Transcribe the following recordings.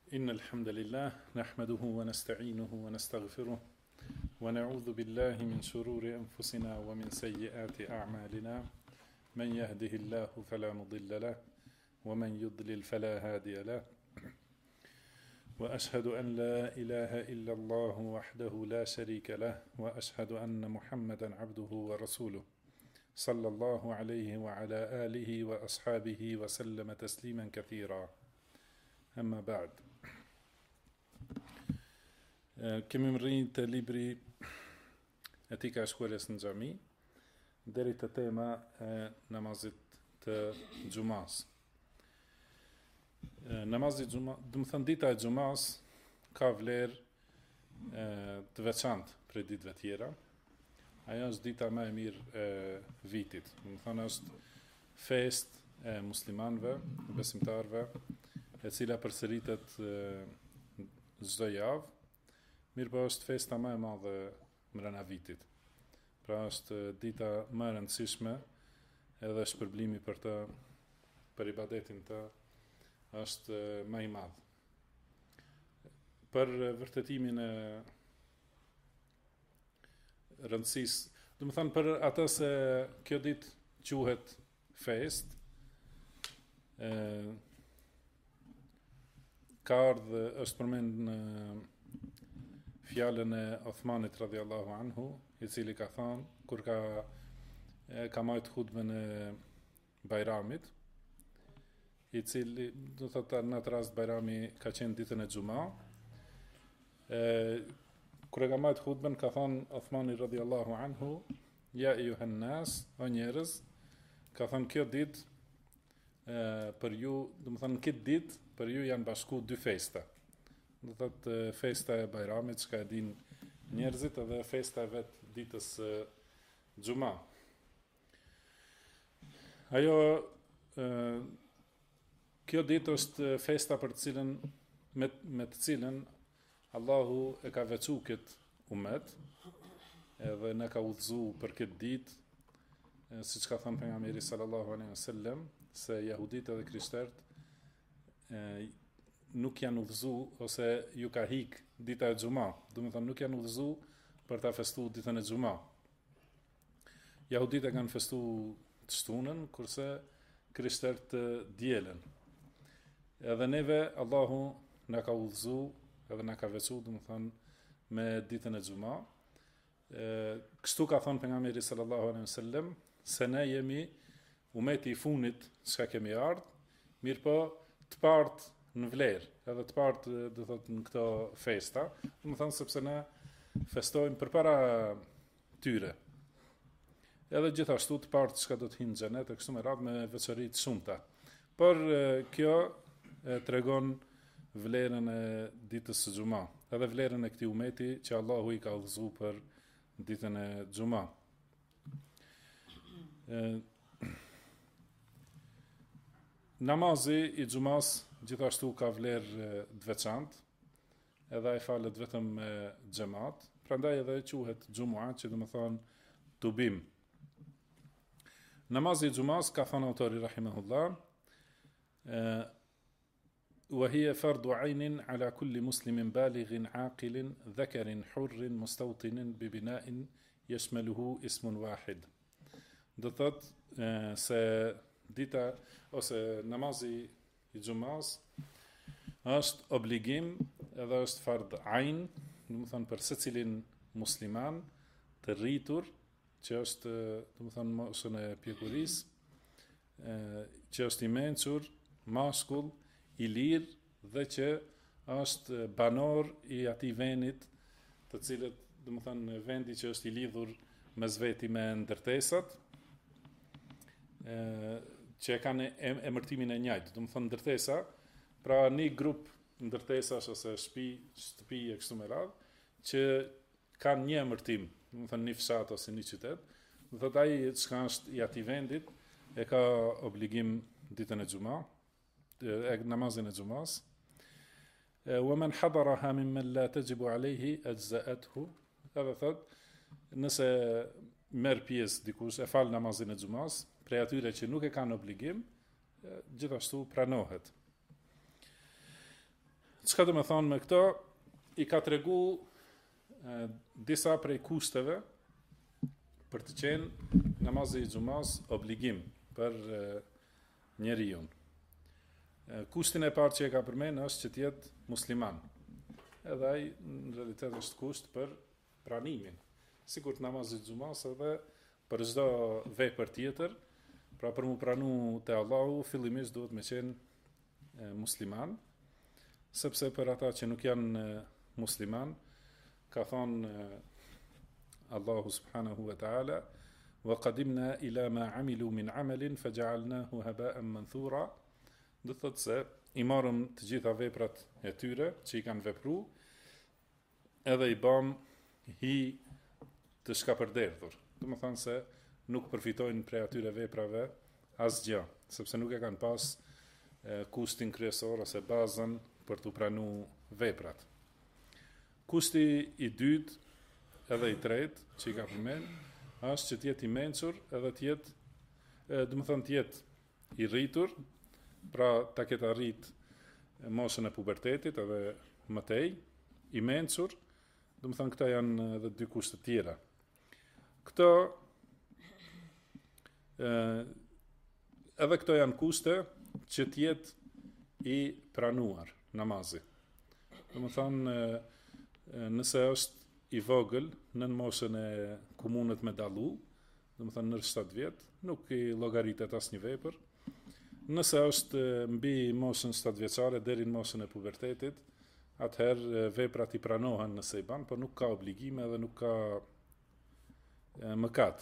إن الحمد لله نحمده ونستعينه ونستغفره ونعوذ بالله من شرور أنفسنا ومن سيئات أعمالنا من يهده الله فلا مضل له ومن يضلل فلا هادي له وأشهد أن لا إله إلا الله وحده لا شريك له وأشهد أن محمدا عبده ورسوله صلى الله عليه وعلى آله وأصحابه وسلم تسليما كثيرا أما بعد. Kemi më rrinë të libri Etika e shkollës në xhami deri te tema e namazit të xumas. Namazi xumas, do të thënë dita e xumas ka vlerë të veçantë për ditëve tjera. Ajo është dita më e mirë e vitit. Do të thënë është festë e muslimanëve, besimtarëve, e cila përsëritet çdo javë. Mirë po është festa më e madhe mbrana vitit. Pra është dita më e rëndësishme edhe shpërblimi për të, për ibadetin të, është më i madh. Për vërtetimin e rëndësisë, do të thënë për atë se kjo ditë quhet fest, ka ardhur është përmend në fjalën e Uthmanit radhiyallahu anhu, i cili ka thënë kur ka marrë hutbën e Bajramit, i cili do të thotë në atë rast Bajrami ka qenë ditën e xumë. Kur e ka marrë hutbën ka thënë Uthmani radhiyallahu anhu, ja ayuhan nas, o njerëz, ka thënë kjo ditë për ju, do të thënë këtë ditë për ju janë bashku dy festa. Do të thotë festa e Bajramit, çka e din njerëzit, edhe festa e vet ditës xumë. Ajo kjo ditë është festa për të cilën me të cilën Allahu e ka veçuar këtë umet, edhe na ka udhëzuar për këtë ditë, siç ka thënë pejgamberi sallallahu alaihi wasallam, se jehudit edhe krishterët nuk janë udhëzuar ose ju ka hik dita e xumë. Do të thonë nuk janë udhëzuar për ta festuar ditën e xumë. Jehudit e kanë festuar të shtunën, kurse krishterët të dielën. Edhe neve Allahu na ka udhëzuar edhe na ka veçuar, do të thonë me ditën e xumë. Kështu ka thënë pejgamberi sallallahu alaihi wasallam, se ne jemi umeti i funit çka kemi ardhur, mirë po të partë në vlerë, edhe të partë do thotë në këto festa, do të thonë sepse ne festojmë përpara tyre. Edhe gjithashtu të partë çka do të hinë në xhenet e kështu me radhë me veçori të shumta. Por kjo tregon vlerën e ditës së xumë, edhe vlerën e këtij umeti që Allahu i ka udhëzuar për ditën e xumë. Namazi i xumas gjithashtu ka vlerë të veçantë, edhe ai falet vetëm me xhamat, prandaj edhe quhet xumua, që do të thonë tubim. Namazi i xumas, ka thënë autori rahimahullah, وهي فرض عين على كل مسلم بالغ عاقل ذكر حر مستوطن ببناء يشمله اسم واحد. Do thotë se dita ose namazi i xumas është obligim edhe është fard ain, do të thonë për secilin musliman të rritur, që është, do të thonë moshën e pjekurisë, që është i mençur, mashkull, i lirë dhe që është banor i atij vendit, të cilët, do të thonë vendi që është i lidhur mes veti me ndërtesat, që e kanë emërtimin e njëjtë, do të thonë ndërtesa, pra një grup ndërtesash ose shtëpi e kështu me radhë, që kanë një emërtim, do të thonë një fshat ose një qytet, do thotë ai çka është i atij vendit e ka obligim ditën e xumë, namazin e xumas. Wa man hadaraha mimman la tajibu alayhi ajza'athu, edhe thotë nëse merr pjesë dikush e fal namazin e xumas, prej atyre që nuk e kanë obligim, gjithashtu pranohet. Çka do të thonë me këto? I ka tregu disa prej kusteve për të qenë namazi i xumas obligim për njeriu. Kustin e parë që e ka përmend është që të jetë musliman. Edhe ai në realitet është kusht për pranimin. Sikur namazi i xumas edhe për çdo vepër tjetër, pra për mu pranu te Allahu, fillimisht duhet me qenë musliman, sepse për ata që nuk janë musliman, ka thonë Allahu subhanahu wa ta'ala, wa qadimna ila ma amilu min amalin faja'alnahu haba'an manthura, do thotë se i marrëm të gjitha veprat e tyre që i kanë vepru, edhe i bëm hi të shkapërderdhur. Do të thonë se nuk përfitojnë prej atyre veprave asgjë, sepse nuk e kanë pas kustin kryesor ose bazën për të pranu veprat. Kusti i dytë edhe i tretë që i ka përmend është që të jetë i mençur edhe të jetë, do të thonë të jetë i rritur, pra ta ketë arrit moshën e pubertetit edhe mëtej, i mençur, do të thonë këta janë edhe dy kushte tjera. Këto edhe këto janë kushte që të jetë i pranuar namazi. Do të thonë nëse është i vogël në moshën e ku mundet me dallu, do të thonë në 7 vjet, nuk i llogaritet asnjë vepër. Nëse është mbi moshën 7 vjeçare deri në moshën e pubertetit, atëherë veprat i pranohen nëse i ban, por nuk ka obligime dhe nuk ka mëkat.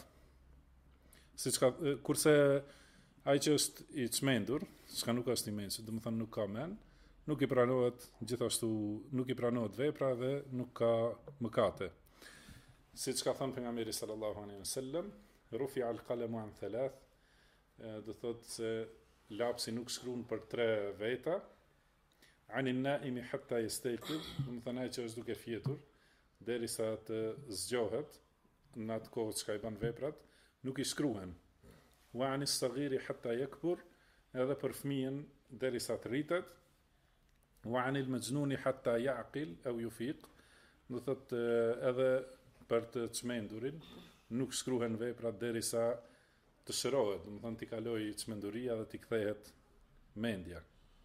Kurse ai që është i çmendur, s'ka nuk është i mençur, do të thonë nuk ka mend, nuk i pranohet gjithashtu, nuk i pranohet vepra dhe nuk ka mëkate. Siç ka thënë pejgamberi sallallahu alaihi wasallam, rufi'a al-qalamu an thalath, do thotë se lapsi nuk shkruan për 3 veta, anin naimi hatta yastayqidh, do të thonë ai që është duke fjetur derisa të zgjohet në atë kohë që i bën veprat, nuk i shkruhen. Wa anis saghiri hatta yakbur, edhe për fëmijën derisa të rritet. Wa anil majnuni hatta yaqil aw yufiq, do thotë edhe për të çmendurin nuk shkruhen veprat derisa të shërohet, do të thonë t'i kalojë çmenduria dhe t'i kthehet mendja.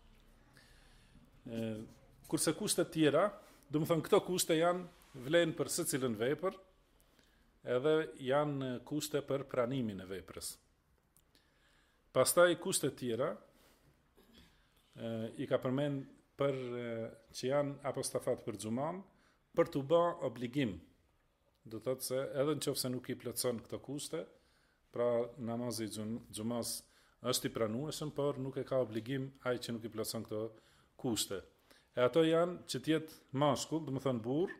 Kurse kushtet tjera, do të thonë këto kushte janë vlen për secilën vepër, edhe janë kushte për pranimin e veprës. Pastaj kushtet tjera i ka përmend për që janë apostafat për xuman, për t'u bë obligim. Do thotë se edhe nëse nuk i plotson këto kushte, pra namazi i xumas është i pranueshëm, por nuk e ka obligim ai që nuk i plotson këto kushte. E ato janë që të jetë mashkull, do të thonë burr,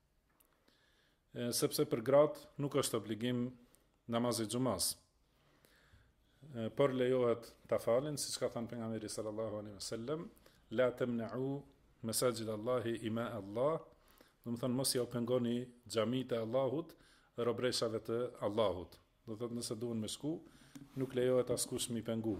sepse për gratë nuk është obligim namazi i xumas. Por lejohet ta falin, siç ka thënë pejgamberi sallallahu alaihi wasallam, la tamna'u masajid Allahi ima Allah, do të thonë mos ja pengoni xhamitë e Allahut, robreshave të Allahut. Do të thotë nëse duhen me shku, nuk lejohet askush mi pengu.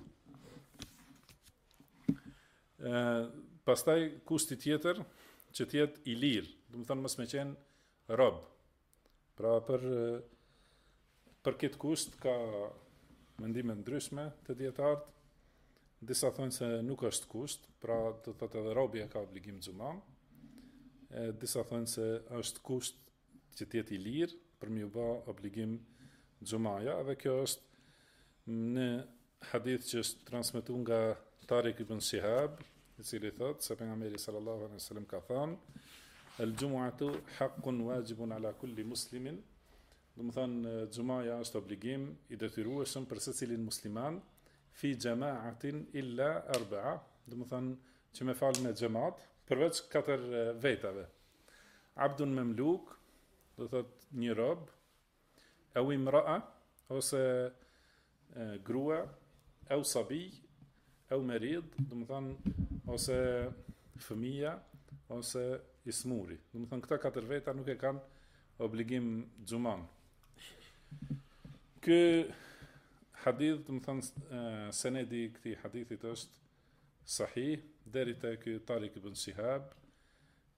Pastaj kushti tjetër që të jetë i lirë, do të thonë mos me qenë rob. Pra për këtë kusht ka mendime ndryshme të dietarët. Disa thonë se nuk është kusht, pra do të thotë edhe robi ka obligim xuman. Disa thonë se është kusht që të jetë i lirë për mi u bë obligim xumaja, dhe kjo është në hadith që është transmetuar nga Tariq ibn Shihab, i cili thotë se pejgamberi sallallahu alaihi wasallam ka thënë: "El-jumu'atu haqqun wajibun ala kulli muslimin", do të thonë xumaja është obligim i detyrueshëm për secilin musliman, fi jama'atin illa arba'a, do të thonë që me fal me xhamat, përveç 4 vetave. Abdun memluk, do thotë një rob, au imra'a, ose grua, au sabi, au merid, do të thonë ose fëmija, ose ismuri. Do të thonë këta 4 veta nuk e kanë obligim xuman. Ky hadith, do të thonë senedi i këtij hadithit është sahih deri te ky Tariq ibn Shihab,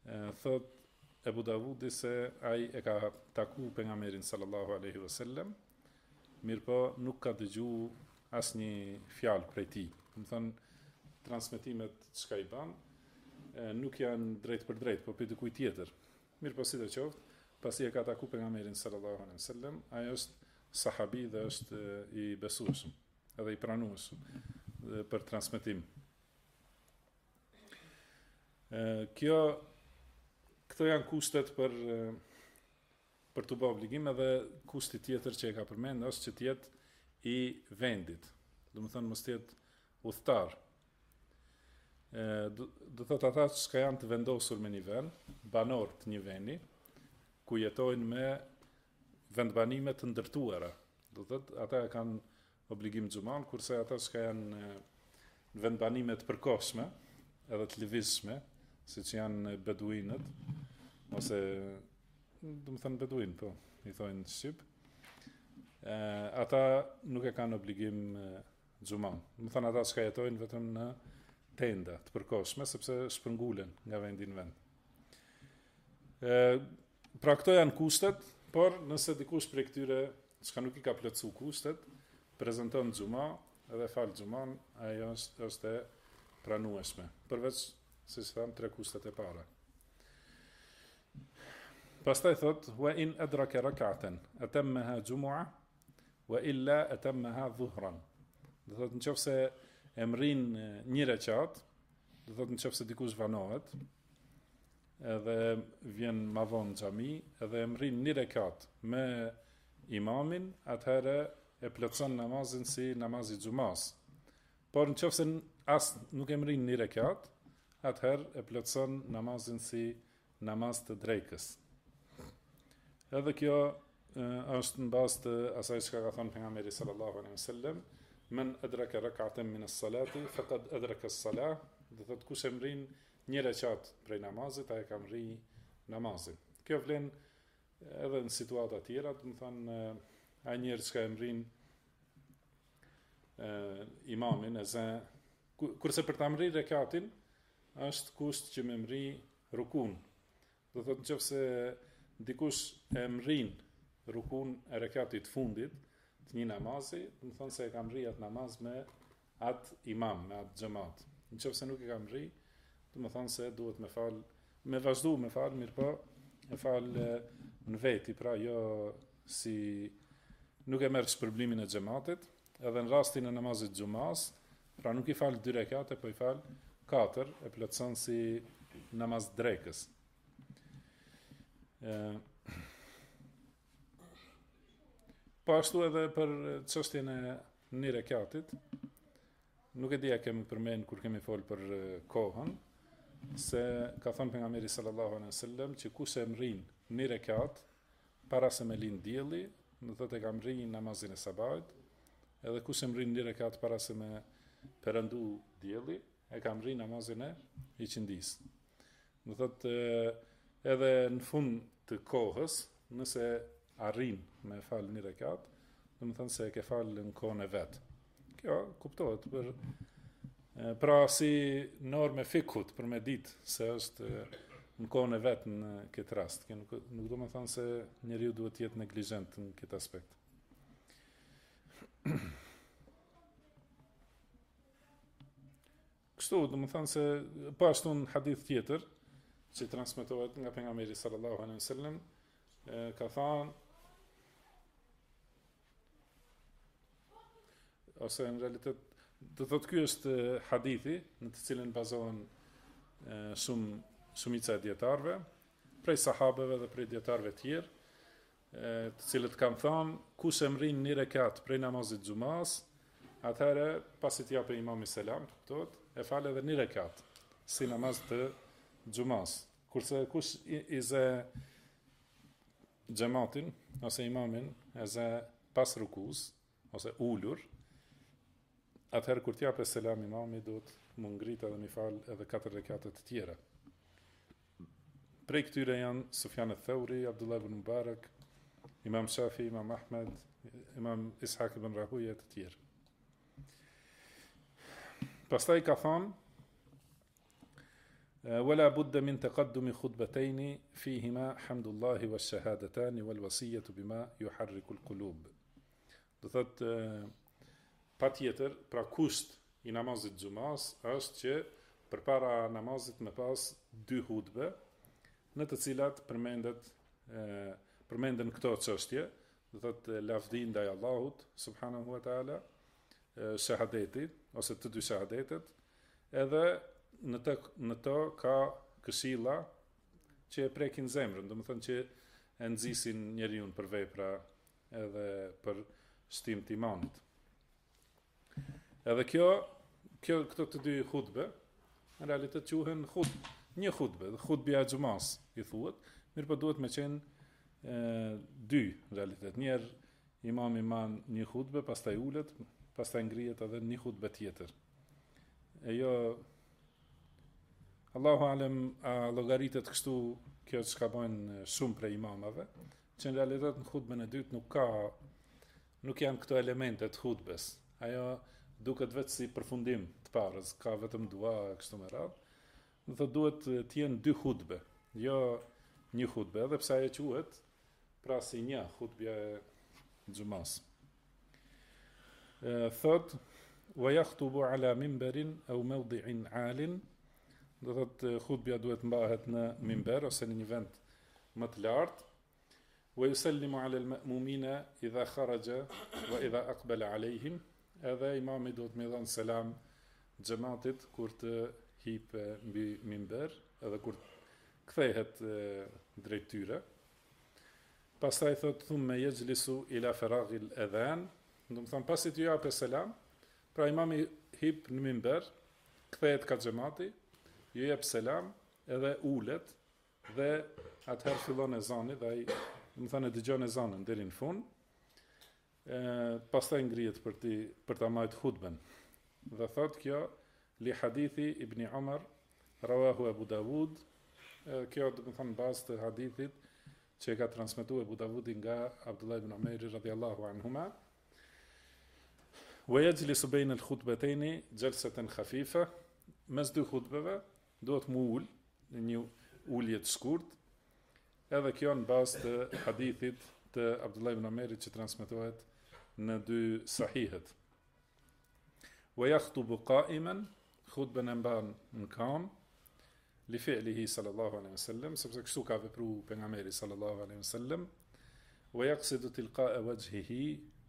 Thot Ebu Davudi se ai e ka taku pejgamberin sallallahu alaihi wasallam, mirë po nuk ka dëgju asnjë fjalë prej tij. Do të thonë transmetimet çka i ban nuk janë drejt për drejt, po për dikujt tjetër. Mirë po si të qoftë, pasi e ka taku pejgamberin sallallahu alaihi wasallam, ai është sahabi dhe është i besueshëm, edhe i pranueshëm për transmetim. Këto janë kushtet për të bërë obligim, edhe kushti tjetër që e ka përmend është që të jetë i vendit. Do të thonë mos të jetë udhëtar. Do thotë ata që janë të vendosur me një vend, banor të një vendi, ku jetojnë me vendbanime të ndërtuara. Do thotë ata kanë obligim xhuman, kurse ata që janë në vendbanime të përkohshme, edhe të lëvizshme, siç janë beduinët, ose do të thënë beduin, po, i thojnë shqip, ata nuk e kanë obligim xhuman. Do të thënë ata që jetojnë vetëm në tenda të përkohshme, sepse shpërngulen nga vendi në vend. Pra këto janë kushtet, por nëse dikush prej këtyre çka nuk i ka plotësuar kushtet, prezanton xhuma edhe fal xhuman, ajo është e pranueshme. Përveç, siç tham, 3 kushtet e para. Pastaj thot, wa in adraka rak'atan atammaha jumu'a wa illa atammaha dhuhran. Do thot nëse e mrin një rekat, do thot nëse dikush vanohet, edhe vjen ma vonë xhami, edhe e mrin një rekat me imamin, atëherë e plotson namazin si namazi xumas. Por nëse as nuk e mrin një rekat, atëherë e plotson namazin si namaz të drekës. Edhe kjo është në bazë të asaj që ka thënë pejgamberi sallallahu alaihi wasallam, men adraka rak'atan min as-salati faqad adraka as-salah, do thotë kush e mrin një rekat prej namazit, ai ka mri namazin. Kjo vlen edhe në situata tjera, do të thonë ai njerëz që e mrin imamin e zë, kurse për ta mri rekatin është kusht që me mri rukun. Do thotë nëse dikush e mrin rukun e rekatit fundit të një namazi, do të thonë se e ka mri atë namaz me atë imam, me atë xhamat. Nëse nuk e ka mri, do të thonë se duhet me vazhdu me fal, mirë po e fal në veti, pra jo si nuk e merr shpërblimin e xhamatit, edhe në rastin e namazit xumas, pra nuk i fal 2 rekate, po i fal 4, e plotson si namaz drekës. Po ashtu edhe për çështjen e një rekatit, nuk e di a kemi përmend kur kemi fol për kohën, se ka thënë pejgamberi sallallahu alaihi wasallam që kush e mrin një rekat para se me lind dielli, do thotë e ka mrin namazin e sabahit, edhe kush e mrin një rekat para se me perëndu dielli, e ka mrin namazin e iqindis. Do thotë edhe në fund të kohës, nëse arrin me fal një rekat, do të thonë se e ke fal në kohën e vet. Kjo kuptohet pra si normë fikut për me ditë se është në kohën e vet në këtë rast. Kjo nuk do të thonë se njeriu duhet të jetë neglizhent në këtë aspekt. Kështu, do të thonë se po ashtu në hadith tjetër që transmetohet nga pejgamberi sallallahu alaihi wasallam, ka thënë, ose në realitet do thotë ky është hadithi në të cilin bazohen shumica e dietarëve, prej sahabeve dhe prej dietarëve të tjerë, të cilët kanë thënë kush e mrin një rekat prej namazit xumas, atëherë pasi t'i japë imami selam, kuptohet, e fal edhe një rekat si namaz të xumas. Kurse kush i zë xhamatin ose imamin e zë pas rukus ose ulur, atëherë kur t'japë selam imami duhet më ngrit edhe mi fal edhe 4 rekate të tjera. Prej këtyre janë Sufjan al-Thauri, Abdullah ibn Mubarak, Imam Shafi, Imam Ahmed, Imam Ishaq ibn Rahuja të tjerë. Pastaj ka thonë ولا بد من تقدم خطبتين فيهما حمد الله والشهادتان والوصية بما يحرك القلوب. Do thot pa tjetër, pra kusht i namazit xumas është që përpara namazit me pas 2 hutbe, në të cilat përmenden këto çështje, do thot lavdi ndaj Allahut subhanahu wa taala, shahadeti ose të dy shahadetet, edhe në to ka këshilla që e prekin zemrën, domethënë që e nxisin njeriu për vepra edhe për shtim të imanit. Edhe këto të dy hutbe në realitet quhen një hutbe, hutbja e xumas i thuhet, mirë po duhet me qenë dy në realitet. Njerë imami man një hutbe, pastaj ulet, pastaj ngrihet edhe një hutbe tjetër. E jo Allahu alem a llogaritet kështu kjo që ka bojnë shumë prej imamave, që në realitet në hutben e dytë nuk janë këto elemente të hutbes. Ajo duket vetë si përfundim të parës, ka vetëm dua kështu me radhë. Do thotë duhet të jenë 2 hutbe, jo një hutbe, edhe pse ajo quhet pra si një hutbja e xumas. Thot wa yakhtubu ala minbarin aw mawdi'in 'alin, do thotë hutbja duhet mbahet në minber ose në një vend më të lartë. Wa yusallimu ala al-ma'mumina idha kharaja wa idha aqbala alayhim, edhe imami duhet me dhënë selam xhamatit kur të hip mbi minber, edhe kur kthehet drejt tyre. Pastaj thot thumma yajlisu ila faraghil adhan, do të thonë pasi të japë selam, pra imami hip në minber, kthehet ka xhamati, ju jep selam, edhe ulet dhe atëherë fillon ezani dhe ai do të thonë dëgjon ezanin deri në fund. Pastaj ngrihet për ta marrë hutben. Dhe thot kjo li hadithi Ibn Umar rawahu Abu Dawud, kjo do të thonë bazë të hadithit që e ka transmetuar Abu Dawudi nga Abdullah ibn Umar radhiyallahu anhuma. Wa yajlisu bayna al-khutbatayn jalsatan khafifa, mes dy hutbeve duhet mu ul në një ulje të shkurt, edhe kjo në bazë të hadithit të Abdullah ibn Umarit që transmetohet në 2 sahihet. Wa yakhtubu qa'iman, khutben e mban në kam, li fi'lihi sallallahu alaihi wasallam, sepse kështu ka vepruar pejgamberi sallallahu alaihi wasallam. Wa yaqsidu tilqa'a wajhihi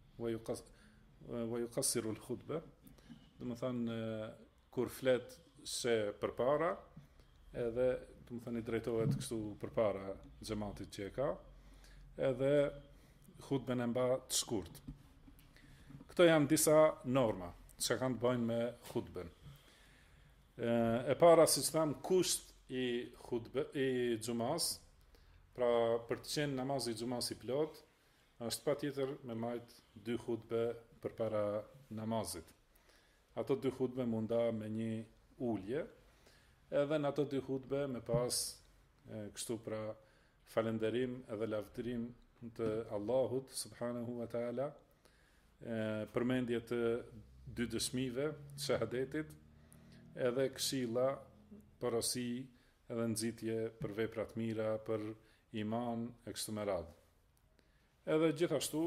wa yuqassiru al-khutbah, do të thonë kur flet se përpara, edhe do të thonë i drejtohet kështu përpara xhamatit që e ka, edhe hutben e mba të shkurt. Këto janë disa norma që kanë të bëjnë me hutben. E para, si që thamë, kusht i xumas, pra për të qenë namazi i xumas i plot, është patjetër me majt 2 hutbe përpara namazit. Ato 2 hutbe munda me një ulje, edhe në ato 2 hutbe me pas kështu pra falënderim edhe lavdërim të Allahut subhanahu wa taala, përmendje të 2 dëshmive, shahadetit, edhe këshilla, porosi, edhe nxitje për vepra të mira, për iman e kështu me radhë. Edhe gjithashtu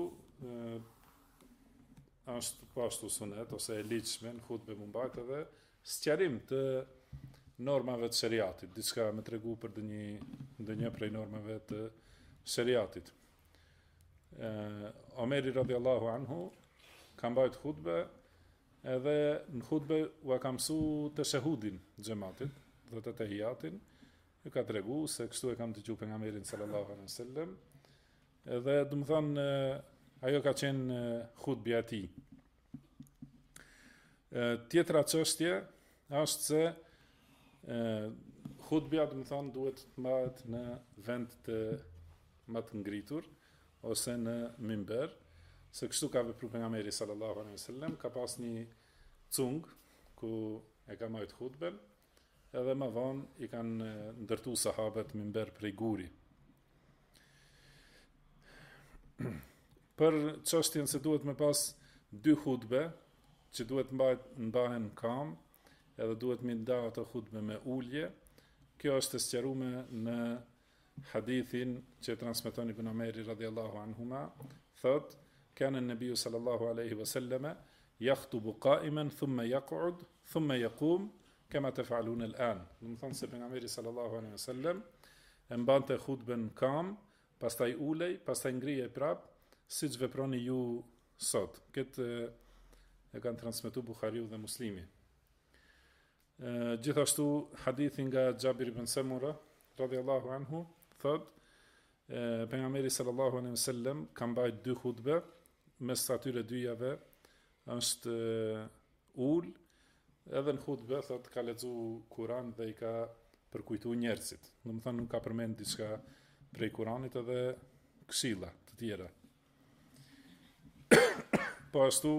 është pashtu sunet ose e ligjshme në hutbe më mbajt edhe sqarim të normave të shariatit, diçka me tregu për ndonjë prej normave të shariatit. Omeri radhiyallahu anhu ka mbajt hutbe, edhe në hutbe u ka mësuar teshehudin xhamatit, do të tahiyatin, ju ka tregu se kështu e kam dëgjuar pejgamberin sallallahu alaihi wasallam. Edhe do të thonë ajo ka qenë hutbja e tij. Tjetra çështje është se hutbja do të thonë duhet të mbahet në vend të më të ngritur ose në minber, se kështu ka vepruar pejgamberi sallallahu alaihi wasallam, ka pas një cung ku e ka marrë hutben, edhe më vonë i kanë ndërtuar sahabët minber prej guri. Për çështjen se duhet me pas 2 hutbe, që duhet mbahen kam, edhe duhet me nda ato hutbe me ulje, kjo është e sqaruar në hadithin që transmeton Ibn Omeri radhiyallahu anhuma, thot kana an-nabiy sallallahu alaihi wasallam yakhtubu qa'iman thumma yaq'ud thumma yaqum kama taf'alun al-an. Do të thonë se pejgamberi sallallahu alaihi wasallam e mbante hutben kam, pastaj ulej, pastaj ngrihej prap, siç veproni ju sot. Këtë e kanë transmetuar Buhariu dhe Muslimi. Gjithashtu hadithi nga Xhabir ibn Samura radhiyallahu anhu thot pejgamberi sallallahu alaihi wasallam ka mbajt 2 hutbe, mes atyre dyjave është ul, edhe në hutbe thot ka lexu Kur'an dhe i ka përkujtuar njerëzit. Do të thonë nuk ka përmend diçka prej Kur'anit edhe këshilla të tjera. Po ashtu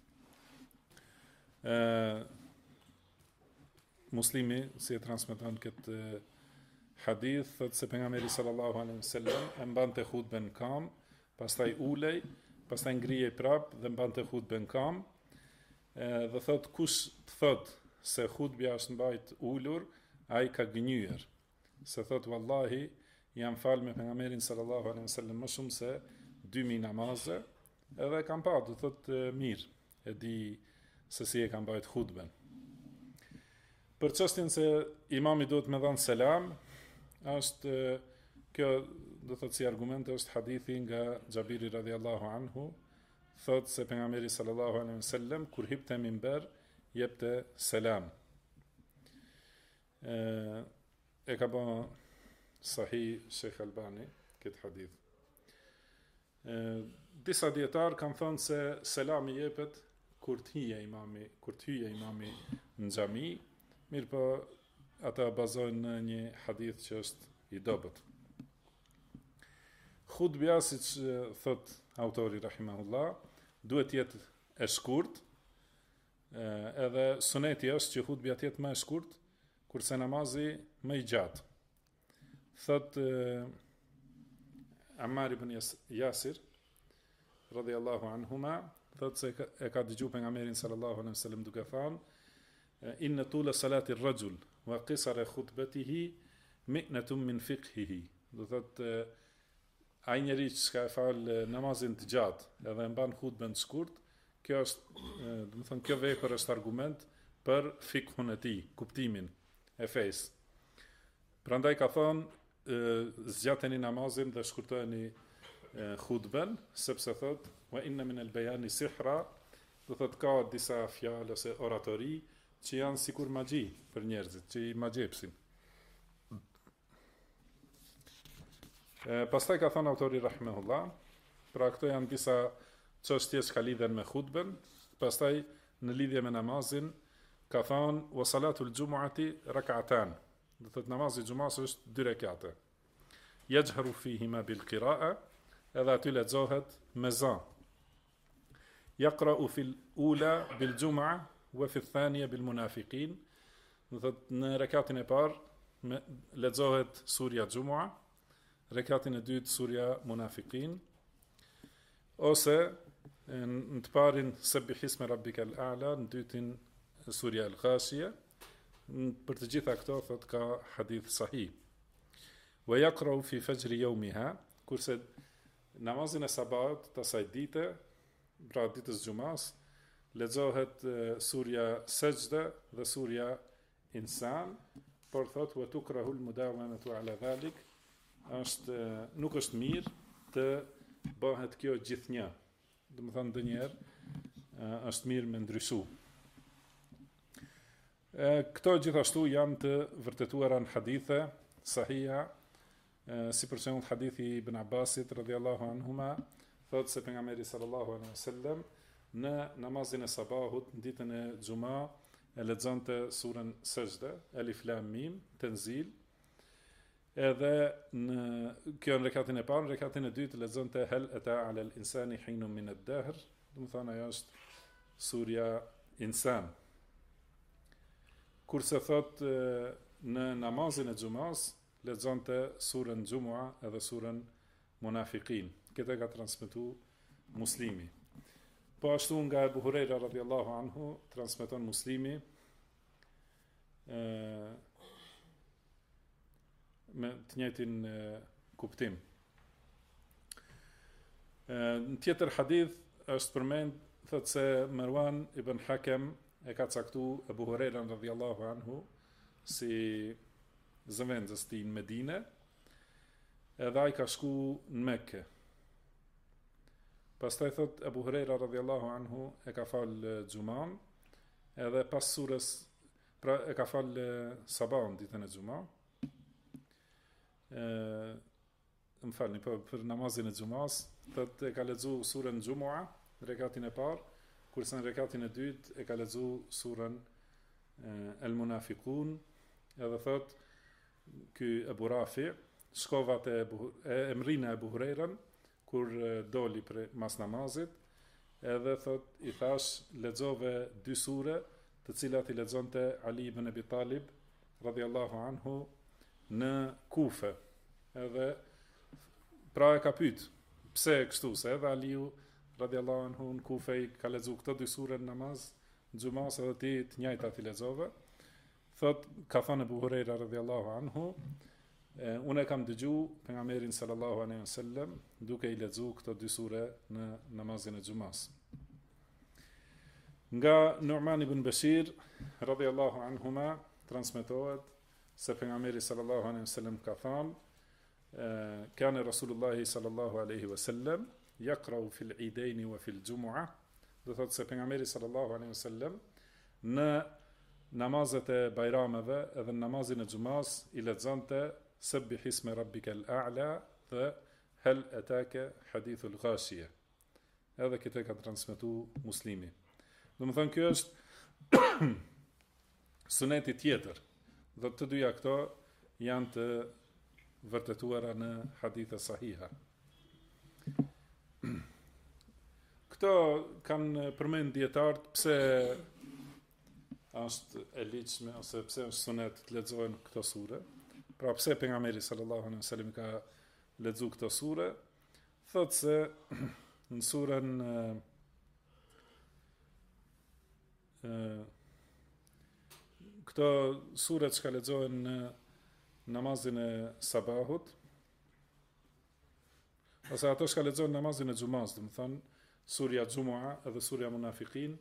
Muslimi si e transmeton këtë hadith, thot se pejgamberi sallallahu alaihi wasallam e mbante hutben kam, pastaj ulej, pastaj ngrihej prap dhe mbante hutben kam, dhe thot kush thot se hutbja është mbajt ulur, ai ka gënyer. Se thot wallahi jam fal me pejgamberin sallallahu alaihi wasallam më shumë se 2000 namaze, edhe kam pa, do thot mirë, e di se si e kam mbajt hutben. Për çështjen se imami duhet me dhënë selam, është kjo do thot si argument është hadithi nga Xhabiri radhiyallahu anhu, thot se pejgamberi sallallahu alaihi wasallam kur hipte minber jepte selam. E ka bën sahih Sheikh Albani këtë hadith. Disa dietar kanë thënë se selami jepet kur të hyje imami në xhami, mirë po ata bazojnë në një hadith që është i dobët. Hutbja, siç thot autori rahimahullah, duhet jetë e shkurt, edhe suneti është që hutbja të jetë më e shkurt, kurse namazi më i gjatë. Thot Ammar ibn Yasir radhiyallahu anhuma, thot se e ka dëgjuar pejgamberin sallallahu alaihi wasallam duke thënë inna tula salati ar-rajul wa qisara khutbatihi mi'natun min fiqhihi. Do thot ai njeri që e fal namazin të gjatë edhe mban hutben të shkurt, kjo është, do të thonë kjo vepër është argument për fikhun e tij, kuptimin e fesë. Prandaj ka thonë zgjateni namazin dhe shkurtojeni hutben, sepse thot wa inna min al-bayani sihra, do thot ka disa fjalë ose oratori që janë sikur magji për njerëzit, që i magjepsin. Pastaj ka thënë autori rahimahullah, pra këto janë disa çështje që lidhen me hutben. Pastaj në lidhje me namazin ka thënë wa salatul jumu'ati rak'atan, do thot namazi i xumas është 2 rekate. Yajharu fihima bil qira'a, edhe aty lexohet me zë. Yaqra'u fil ula bil jumu'a wa fi thaniya bil munafiqin, do thot në rekatin e parë lexohet surja Jumu'a, rekatin e dytë surja Munafiqin, ose në të parin Sabbihisme Rabbikal A'la, në dytin surja Al-Ghashiyah. Për të gjitha këto thot ka hadith sahih. Wa yaqra'u fi fajri yawmiha, kurse namazin e sabat të asaj dite, pra ditës xumas, lexohet surja Sajda dhe surja Insan, por thot wa tukrahu al-mudawamatu ala dhalik, nuk është mirë të bëhet kjo gjithnjë. Do të thonë ndonjëherë është mirë me ndryshu. Këto gjithashtu janë të vërtetuara në hadithe sahiha, si për shembull hadithi i Ibn Abbasit radhiyallahu anhuma, thotë se pejgamberi sallallahu alaihi wasallam në namazin e sabahut në ditën e xumë e lexonte surën Sajda, Alif Lam Mim, Tanzil. Edhe në kjo në rekatin e parë, në rekatin e dytë lexonte hal ata ala al-insani hinun min ad-dahr, do të thonë ajo është surja Insan. Kurse thot në namazin e xumas lexonte surën Jumu'a edhe surën Munafiqin. Këtë ka transmetuar Muslimi. Po ashtu nga Abu Huraira radhiyallahu anhu transmeton Muslimi me të njëjtin kuptim. Në tjetër hadith është përmend thotë se Marwan ibn Hakem e ka caktu Abu Huraira radhiyallahu anhu si zëvendës ti në Medine, edhe ai ka shku në Mekke. Pastaj thot Abu Huraira radhiyallahu anhu e ka fal xhuman, edhe pas surës, pra e ka fal sabahun ditën e xhuman. Më falni, për namazin e xumas, thot e ka lexu surën Xumua, rekatin e parë, kurse në rekatin e dytë e ka lexu surën El Munafiqun, edhe thot ky Abu Rafi shkova te emrina e Abu Hurajrën kur doli për mas namazit, edhe thot i thash lexove dy sure të cilat i lexonte Ali ibn Abi Talib radhiyallahu anhu në Kufe. Edhe pra e ka pyet pse kështu, se edhe Aliu radhiyallahu anhu në Kufe i ka lexuar këto dy sure në namaz xumas, edhe ti të njëjtat i lexove. Thot ka thënë Abu Huraira radhiyallahu anhu, unë e kam dëgju pejgamberin sallallahu alaihi wasallam duke i lexuar këto dy sure në namazin e xumas. Nga Nu'man ibn Bashir radhiyallahu anhuma transmetohet se pejgamberi sallallahu alaihi wasallam ka thënë: "Kana Rasulullah sallallahu alaihi wasallam yaqra'u fil idayn wa fil jumu'ah." Do thotë se pejgamberi sallallahu alaihi wasallam në namazet e bajrameve edhe në namazin e xumas i lexonte Sabbih isma rabbikal a'la dhe Hal ataka hadithul ghashiya. Edhe këtë ka transmetuar Muslimi. Do të thonë kjo është suneti tjetër. Dhe të dyja këto janë të vërtetuara në hadithe sahiha. Këto kanë përmend dietarët pse është e ligjshme ose pse është sunet të lexohen këto sure. Pra pse pejgamberi sallallahu alaihi wasallam ka lexuar këto sure? Thotë se në surën këto sure që ka lexohen në namazin e sabahut, ose ato që ka lexohen në namazin e xumas, do të thonë surja Xumua edhe surja Munafiqin,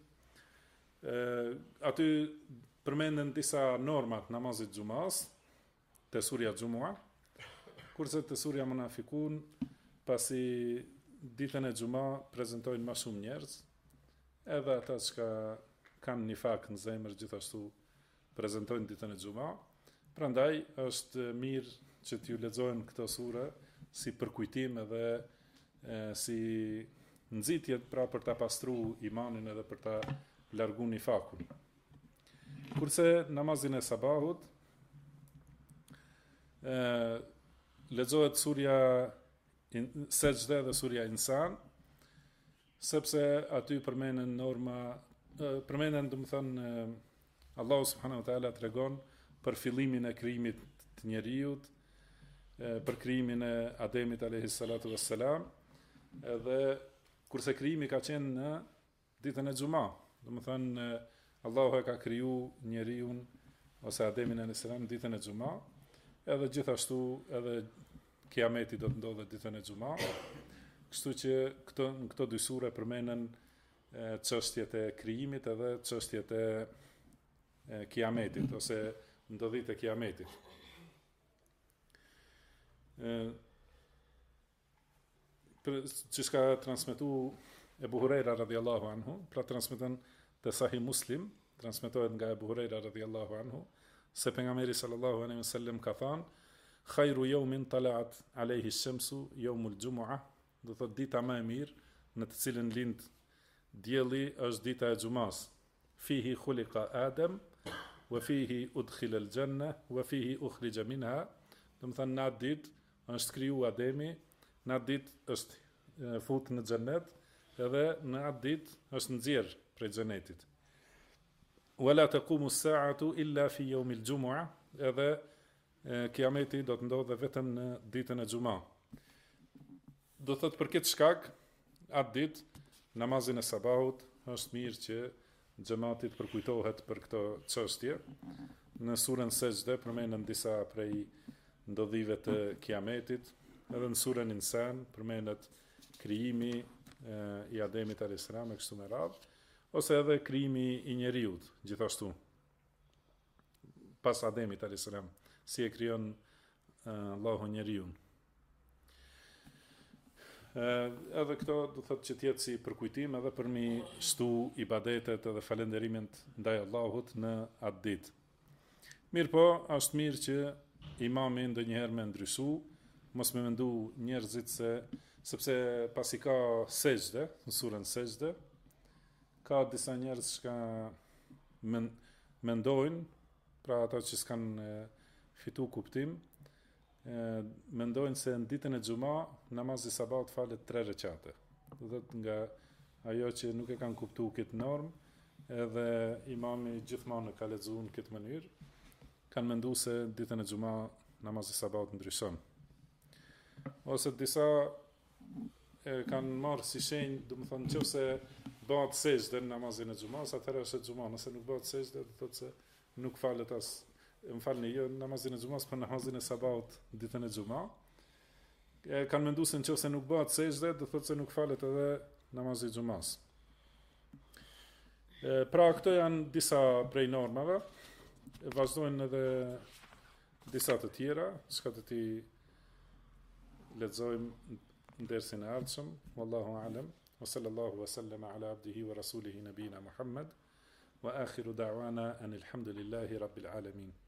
aty përmenden disa normat namazit xumas te surja Xumua, kurse te surja Munafiqun pasi ditën e xuma prezantojnë më shumë njerëz, edhe ata që kanë nifak në zemër gjithashtu prezantojnë ditën e xuma. Prandaj është mirë që t'ju lexohen këto sure si përkujtim edhe si nxitje pra për ta pastruar imanin edhe për ta larguar nifakun. Kurse namazin e sabahut lexohet surja Sejdë dhe surja Insan, sepse aty përmenden norma, përmenden domethënë Allahu subhanahu wa taala tregon për fillimin e krijimit të njerëzit, për krijimin e Ademit alayhi salatu wassalam, edhe kurse krijimi ka qenë në ditën e xumë. Domethënë Allahu e ka kriju njeriun ose Ademin alayhi salam ditën e xumë, edhe gjithashtu edhe Kiameti do të ndodhet ditën e xumë. Kështu që këto dy sure përmenden çështjet e krijimit edhe çështjet e Kiametit ose ndodhit e Kiametit. Që ka transmetu Ebu Hurajra radhiyallahu anhu, pra transmeton te Sahih Muslim, transmetohet nga Ebu Hurajra radhiyallahu anhu, se pejgamberi sallallahu alaihi wasallam ka thënë: "Khairu yawmin tala'at alayhi ash-shamsu yawmul jumu'ah." Do thot dita më e mirë në të cilën lind dielli është dita e xumas. Fihi khuliqa Adam wa fihi udkhila al-janna wa fihi ukhrija minha. Do të thënë në atë ditë është kriju Ademi, në atë ditë është fut në xhenet, edhe në atë ditë është nxjerr prej xhenetit. Wala taqumu as-sa'atu illa fi yawm al-jumu'ah, edhe Kiameti do të ndodhe vetëm në ditën e xumë. Do thot për këtë shkak, atë ditë namazin e sabahut është mirë që xhamatit përkujtohet për këto çështje. Në surën Sejdë përmenden disa prej ndodhive të kiametit. Edhe në surën Insan përmendet krijimi i Ademit alayhis salam e kështu me radhë, ose edhe krijimi i njeriut, gjithashtu. Pas Ademit alayhis salam, si e krijon Allahu njeriun. Edhe këto do thotë që tjetë si përkujtim edhe për mi shtu ibadetet edhe falenderimin ndaj Allahut në atë ditë. Mirë po, është mirë që imami ndonjëherë me ndryshu, mos me mendu njerëzit sepse pasi ka sejdë, në surën sejdë, ka disa njerëz që mendojnë, pra ata që s'kan fitu kuptim, mendojnë se në ditën e xuma namazi sabat falet 3 rekate. Do thotë nga ajo që nuk e kanë kuptuar këtë normë, edhe imami gjithmonë ka lexuar në këtë mënyrë, kanë menduar se ditën e xuma namazi sabat ndryshon. Ose disa kanë marrë si shenjë, do të thonë nëse bëhet sejdë në namazin e xumas, atëherë është xuma, nëse nuk bëhet sejdë, do thotë se nuk falet as më falni, jo namazin e xumas, për namazin e sabat ditën e xuma. Kanë menduar se nëse nuk bëhet sejdë, do thotë se nuk falet edhe namazi i xumas. Pra këto janë disa prej normave. Vazhdojnë edhe disa të tjera, çka do t'i lexojmë në dersin e ardhshëm. Wallahu a'lam. Wa sallallahu wa sallama ala abdihi wa rasulihi nabina Muhammad. Wa akhiru da'wana anil hamdulillahi rabbil alamin.